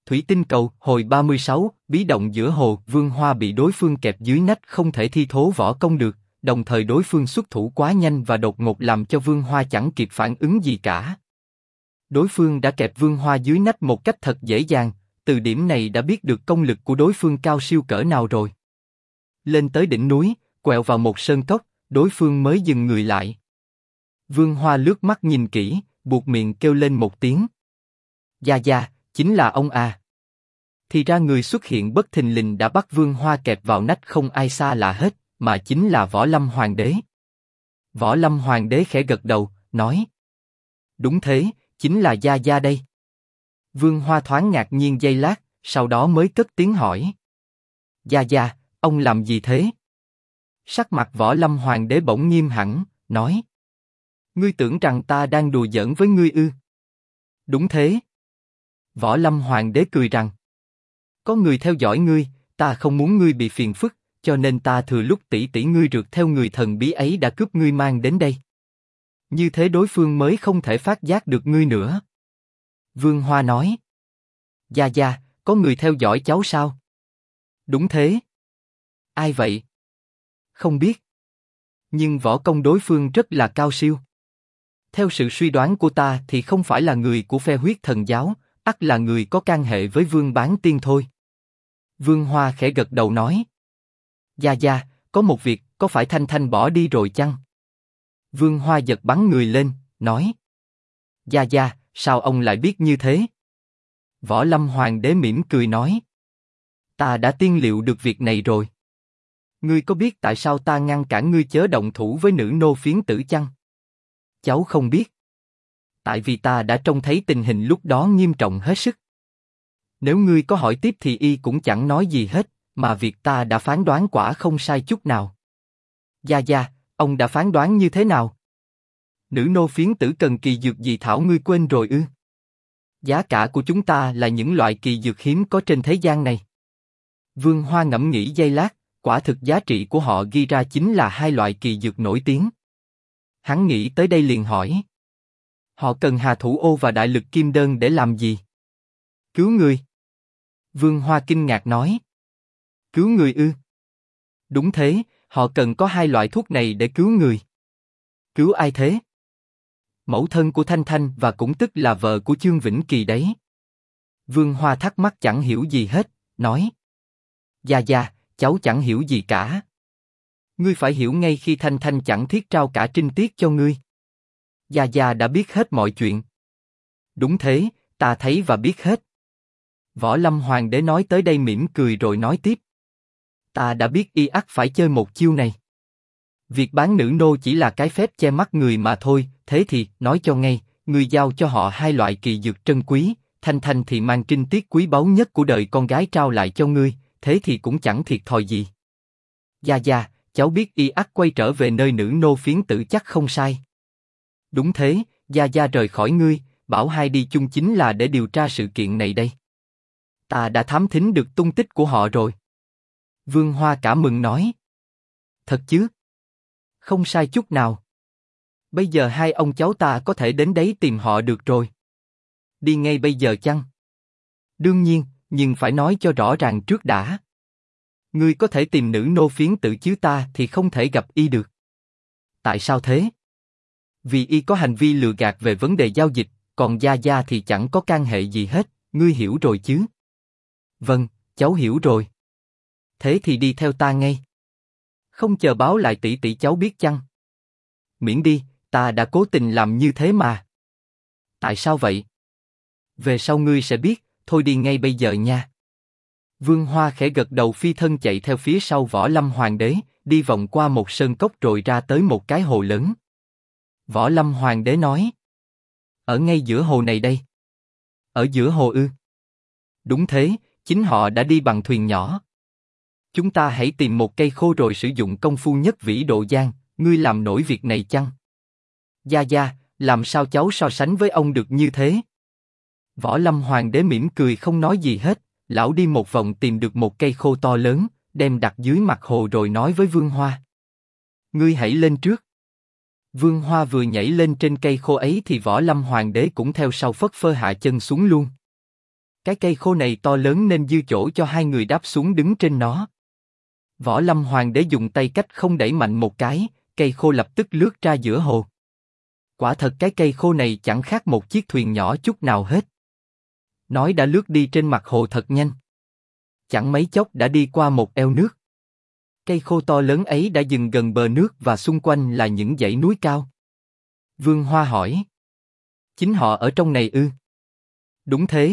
Thủy tinh cầu, hồi 36, bí động giữa hồ, Vương Hoa bị đối phương kẹp dưới nách không thể thi thố võ công được, đồng thời đối phương xuất thủ quá nhanh và đột ngột làm cho Vương Hoa chẳng kịp phản ứng gì cả. Đối phương đã kẹp Vương Hoa dưới nách một cách thật dễ dàng, từ điểm này đã biết được công lực của đối phương cao siêu cỡ nào rồi. Lên tới đỉnh núi, quẹo vào một sơn cốc, đối phương mới dừng người lại. Vương Hoa lướt mắt nhìn kỹ, buột miệng kêu lên một tiếng. Gia Gia, chính là ông à. Thì ra người xuất hiện bất thình lình đã bắt Vương Hoa kẹp vào nách không ai xa lạ hết, mà chính là Võ Lâm Hoàng đế. Võ Lâm Hoàng đế khẽ gật đầu, nói. Đúng thế, chính là Gia Gia đây. Vương Hoa thoáng ngạc nhiên giây lát, sau đó mới cất tiếng hỏi. Gia Gia, ông làm gì thế? Sắc mặt Võ Lâm Hoàng đế bỗng nghiêm hẳn, nói. Ngươi tưởng rằng ta đang đùa giỡn với ngươi ư? Đúng thế. Võ Lâm Hoàng đế cười rằng. Có người theo dõi ngươi, ta không muốn ngươi bị phiền phức, cho nên ta thừa lúc tỷ tỷ ngươi rượt theo người thần bí ấy đã cướp ngươi mang đến đây. Như thế đối phương mới không thể phát giác được ngươi nữa. Vương Hoa nói. Gia Gia, có người theo dõi cháu sao? Đúng thế. Ai vậy? Không biết. Nhưng võ công đối phương rất là cao siêu. Theo sự suy đoán của ta thì không phải là người của phe huyết thần giáo, ắt là người có can hệ với Vương Bán Tiên thôi. Vương Hoa khẽ gật đầu nói. Gia Gia, có một việc, có phải Thanh Thanh bỏ đi rồi chăng? Vương Hoa giật bắn người lên, nói. Gia Gia, sao ông lại biết như thế? Võ Lâm Hoàng đế mỉm cười nói. Ta đã tiên liệu được việc này rồi. Ngươi có biết tại sao ta ngăn cản ngươi chớ động thủ với nữ nô phiến tử chăng? Cháu không biết. Tại vì ta đã trông thấy tình hình lúc đó nghiêm trọng hết sức. Nếu ngươi có hỏi tiếp thì y cũng chẳng nói gì hết, mà việc ta đã phán đoán quả không sai chút nào. Gia Gia, ông đã phán đoán như thế nào? Nữ nô phiến tử cần kỳ dược gì thảo ngươi quên rồi ư? Giá cả của chúng ta là những loại kỳ dược hiếm có trên thế gian này. Vương Hoa ngẫm nghĩ giây lát, quả thực giá trị của họ ghi ra chính là hai loại kỳ dược nổi tiếng. Hắn nghĩ tới đây liền hỏi. Họ cần Hà Thủ Ô và Đại Lực Kim Đơn để làm gì? Cứu người. Vương Hoa kinh ngạc nói. Cứu người ư? Đúng thế, họ cần có hai loại thuốc này để cứu người. Cứu ai thế? Mẫu thân của Thanh Thanh và cũng tức là vợ của Chương Vĩnh Kỳ đấy. Vương Hoa thắc mắc chẳng hiểu gì hết, nói. Gia Gia, cháu chẳng hiểu gì cả. Ngươi phải hiểu ngay khi Thanh Thanh chẳng thiết trao cả trinh tiết cho ngươi. Gia Gia đã biết hết mọi chuyện. Đúng thế, ta thấy và biết hết. Võ Lâm Hoàng đế nói tới đây mỉm cười rồi nói tiếp. Ta đã biết y ắt phải chơi một chiêu này. Việc bán nữ nô chỉ là cái phép che mắt người mà thôi, thế thì, nói cho ngay, ngươi giao cho họ hai loại kỳ dược trân quý, Thanh Thanh thì mang trinh tiết quý báu nhất của đời con gái trao lại cho ngươi, thế thì cũng chẳng thiệt thòi gì. Gia Gia, cháu biết y ắt quay trở về nơi nữ nô phiến tử chắc không sai. Đúng thế, Gia Gia rời khỏi ngươi, bảo hai đi chung chính là để điều tra sự kiện này đây. Ta đã thám thính được tung tích của họ rồi. Vương Hoa cảm mừng nói. Thật chứ? Không sai chút nào. Bây giờ hai ông cháu ta có thể đến đấy tìm họ được rồi. Đi ngay bây giờ chăng? Đương nhiên, nhưng phải nói cho rõ ràng trước đã. Ngươi có thể tìm nữ nô phiến tử chứ ta thì không thể gặp y được. Tại sao thế? Vì y có hành vi lừa gạt về vấn đề giao dịch, còn Gia Gia thì chẳng có can hệ gì hết, ngươi hiểu rồi chứ? Vâng, cháu hiểu rồi. Thế thì đi theo ta ngay. Không chờ báo lại tỷ tỷ cháu biết chăng? Miễn đi, ta đã cố tình làm như thế mà. Tại sao vậy? Về sau ngươi sẽ biết, thôi đi ngay bây giờ nha. Vương Hoa khẽ gật đầu phi thân chạy theo phía sau Võ Lâm Hoàng đế, đi vòng qua một sơn cốc rồi ra tới một cái hồ lớn. Võ Lâm Hoàng đế nói. Ở ngay giữa hồ này đây. Ở giữa hồ ư? Đúng thế, chính họ đã đi bằng thuyền nhỏ. Chúng ta hãy tìm một cây khô rồi sử dụng công phu nhất vĩ độ giang, ngươi làm nổi việc này chăng? Gia Gia, làm sao cháu so sánh với ông được như thế? Võ Lâm Hoàng đế mỉm cười không nói gì hết, lão đi một vòng tìm được một cây khô to lớn, đem đặt dưới mặt hồ rồi nói với Vương Hoa. Ngươi hãy lên trước. Vương Hoa vừa nhảy lên trên cây khô ấy thì Võ Lâm Hoàng đế cũng theo sau phất phơ hạ chân xuống luôn. Cái cây khô này to lớn nên dư chỗ cho hai người đáp xuống đứng trên nó. Võ Lâm Hoàng đế dùng tay cách không đẩy mạnh một cái, cây khô lập tức lướt ra giữa hồ. Quả thật cái cây khô này chẳng khác một chiếc thuyền nhỏ chút nào hết. Nói đã lướt đi trên mặt hồ thật nhanh. Chẳng mấy chốc đã đi qua một eo nước. Cây khô to lớn ấy đã dừng gần bờ nước và xung quanh là những dãy núi cao. Vương Hoa hỏi. Chính họ ở trong này ư? Đúng thế.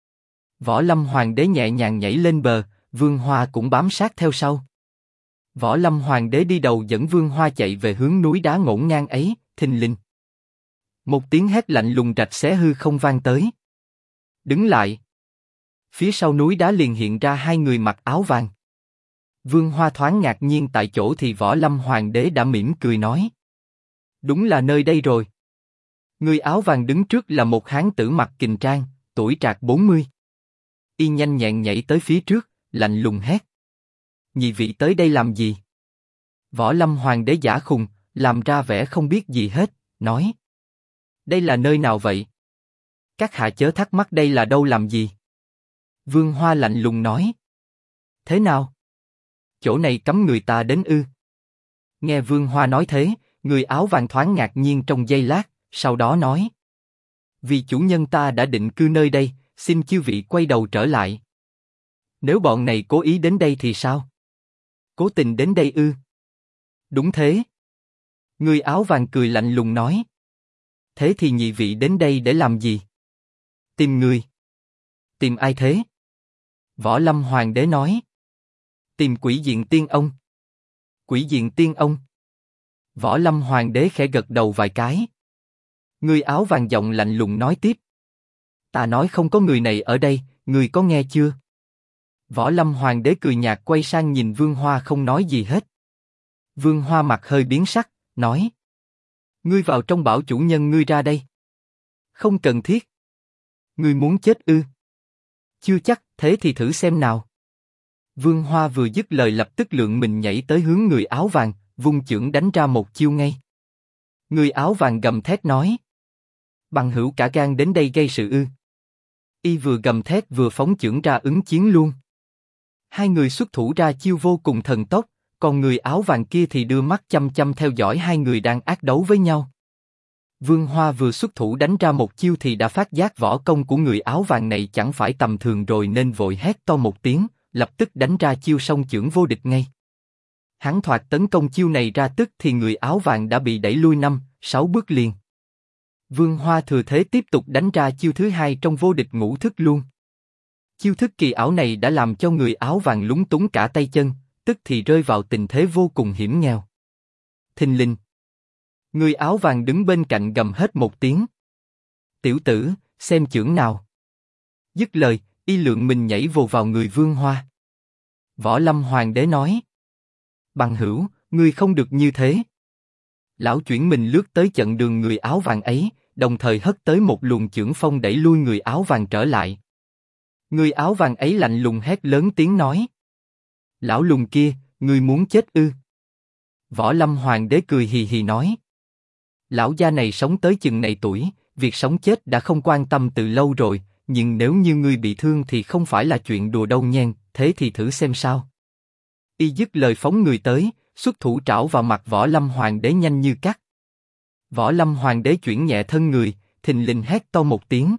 Võ Lâm Hoàng đế nhẹ nhàng nhảy lên bờ, Vương Hoa cũng bám sát theo sau. Võ Lâm Hoàng đế đi đầu dẫn Vương Hoa chạy về hướng núi đá ngổn ngang ấy, thình lình. Một tiếng hét lạnh lùng rạch xé hư không vang tới. Đứng lại. Phía sau núi đá liền hiện ra hai người mặc áo vàng. Vương Hoa thoáng ngạc nhiên tại chỗ thì Võ Lâm Hoàng đế đã mỉm cười nói. Đúng là nơi đây rồi. Người áo vàng đứng trước là một hán tử mặc kình trang, tuổi trạc 40. Y nhanh nhẹn nhảy tới phía trước, lạnh lùng hét. Nhị vị tới đây làm gì? Võ Lâm Hoàng đế giả khùng, làm ra vẻ không biết gì hết, nói. Đây là nơi nào vậy? Các hạ chớ thắc mắc đây là đâu làm gì? Vương Hoa lạnh lùng nói. Thế nào? Chỗ này cấm người ta đến ư? Nghe Vương Hoa nói thế, người áo vàng thoáng ngạc nhiên trong giây lát, sau đó nói. Vì chủ nhân ta đã định cư nơi đây, xin chư vị quay đầu trở lại. Nếu bọn này cố ý đến đây thì sao? Cố tình đến đây ư? Đúng thế. Người áo vàng cười lạnh lùng nói. Thế thì nhị vị đến đây để làm gì? Tìm người. Tìm ai thế? Võ Lâm Hoàng đế nói. Tìm Quỷ Diện Tiên Ông. Quỷ Diện Tiên Ông. Võ Lâm Hoàng đế khẽ gật đầu vài cái. Người áo vàng giọng lạnh lùng nói tiếp. Ta nói không có người này ở đây, người có nghe chưa? Võ Lâm Hoàng đế cười nhạt quay sang nhìn Vương Hoa không nói gì hết. Vương Hoa mặt hơi biến sắc, nói. Ngươi vào trong bảo chủ nhân ngươi ra đây. Không cần thiết. Ngươi muốn chết ư? Chưa chắc, thế thì thử xem nào. Vương Hoa vừa dứt lời lập tức lượng mình nhảy tới hướng người áo vàng, vung chưởng đánh ra một chiêu ngay. Người áo vàng gầm thét nói. Bằng hữu cả gan đến đây gây sự ư? Y vừa gầm thét vừa phóng chưởng ra ứng chiến luôn. Hai người xuất thủ ra chiêu vô cùng thần tốc, còn người áo vàng kia thì đưa mắt chăm chăm theo dõi hai người đang ác đấu với nhau. Vương Hoa vừa xuất thủ đánh ra một chiêu thì đã phát giác võ công của người áo vàng này chẳng phải tầm thường rồi nên vội hét to một tiếng, lập tức đánh ra chiêu song chưởng vô địch ngay. Hắn thoạt tấn công chiêu này ra tức thì người áo vàng đã bị đẩy lui 5-6 bước liền. Vương Hoa thừa thế tiếp tục đánh ra chiêu thứ hai trong vô địch ngũ thức luôn. Chiêu thức kỳ ảo này đã làm cho người áo vàng lúng túng cả tay chân, tức thì rơi vào tình thế vô cùng hiểm nghèo. Thình lình. Người áo vàng đứng bên cạnh gầm hết một tiếng. Tiểu tử, xem chưởng nào. Dứt lời, y lượng mình nhảy vồ vào người Vương Hoa. Võ Lâm Hoàng đế nói. Bằng hữu, ngươi không được như thế. Lão chuyển mình lướt tới chặn đường người áo vàng ấy, đồng thời hất tới một luồng chưởng phong đẩy lui người áo vàng trở lại. Người áo vàng ấy lạnh lùng hét lớn tiếng nói. Lão lùn kia, ngươi muốn chết ư? Võ Lâm Hoàng đế cười hì hì nói. Lão gia này sống tới chừng này tuổi, việc sống chết đã không quan tâm từ lâu rồi, nhưng nếu như ngươi bị thương thì không phải là chuyện đùa đâu nhen, thế thì thử xem sao. Y dứt lời phóng người tới, xuất thủ trảo vào mặt Võ Lâm Hoàng đế nhanh như cắt. Võ Lâm Hoàng đế chuyển nhẹ thân người, thình lình hét to một tiếng.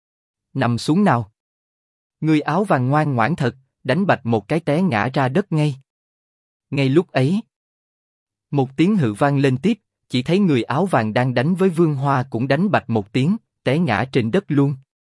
Nằm xuống nào. Người áo vàng ngoan ngoãn thật, đánh bạch một cái té ngã ra đất ngay. Ngay lúc ấy, một tiếng hự vang lên tiếp, chỉ thấy người áo vàng đang đánh với Vương Hoa cũng đánh bạch một tiếng, té ngã trên đất luôn.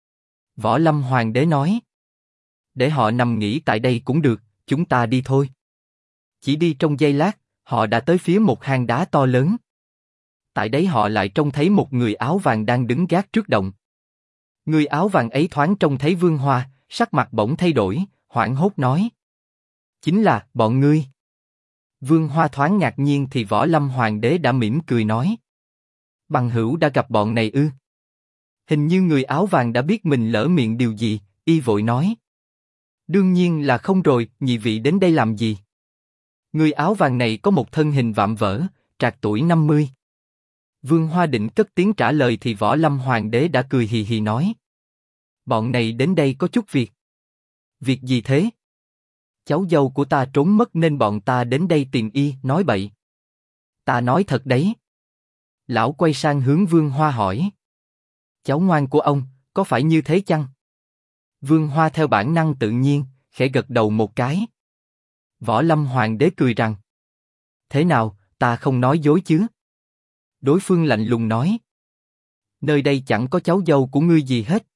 Võ Lâm Hoàng đế nói. Để họ nằm nghỉ tại đây cũng được, chúng ta đi thôi. Chỉ đi trong giây lát, họ đã tới phía một hang đá to lớn. Tại đấy họ lại trông thấy một người áo vàng đang đứng gác trước động. Người áo vàng ấy thoáng trông thấy Vương Hoa, sắc mặt bỗng thay đổi, hoảng hốt nói. Chính là, bọn ngươi. Vương Hoa thoáng ngạc nhiên thì Võ Lâm Hoàng đế đã mỉm cười nói. Bằng hữu đã gặp bọn này ư? Hình như người áo vàng đã biết mình lỡ miệng điều gì, y vội nói. Đương nhiên là không rồi, nhị vị đến đây làm gì? Người áo vàng này có một thân hình vạm vỡ, trạc tuổi 50. Vương Hoa định cất tiếng trả lời thì Võ Lâm Hoàng đế đã cười hì hì nói. Bọn này đến đây có chút việc. Việc gì thế? Cháu dâu của ta trốn mất nên bọn ta đến đây tìm y, nói bậy. Ta nói thật đấy. Lão quay sang hướng Vương Hoa hỏi. Cháu ngoan của ông, có phải như thế chăng? Vương Hoa theo bản năng tự nhiên, khẽ gật đầu một cái. Võ Lâm Hoàng đế cười rằng. Thế nào, ta không nói dối chứ? Đối phương lạnh lùng nói. Nơi đây chẳng có cháu dâu của ngươi gì hết.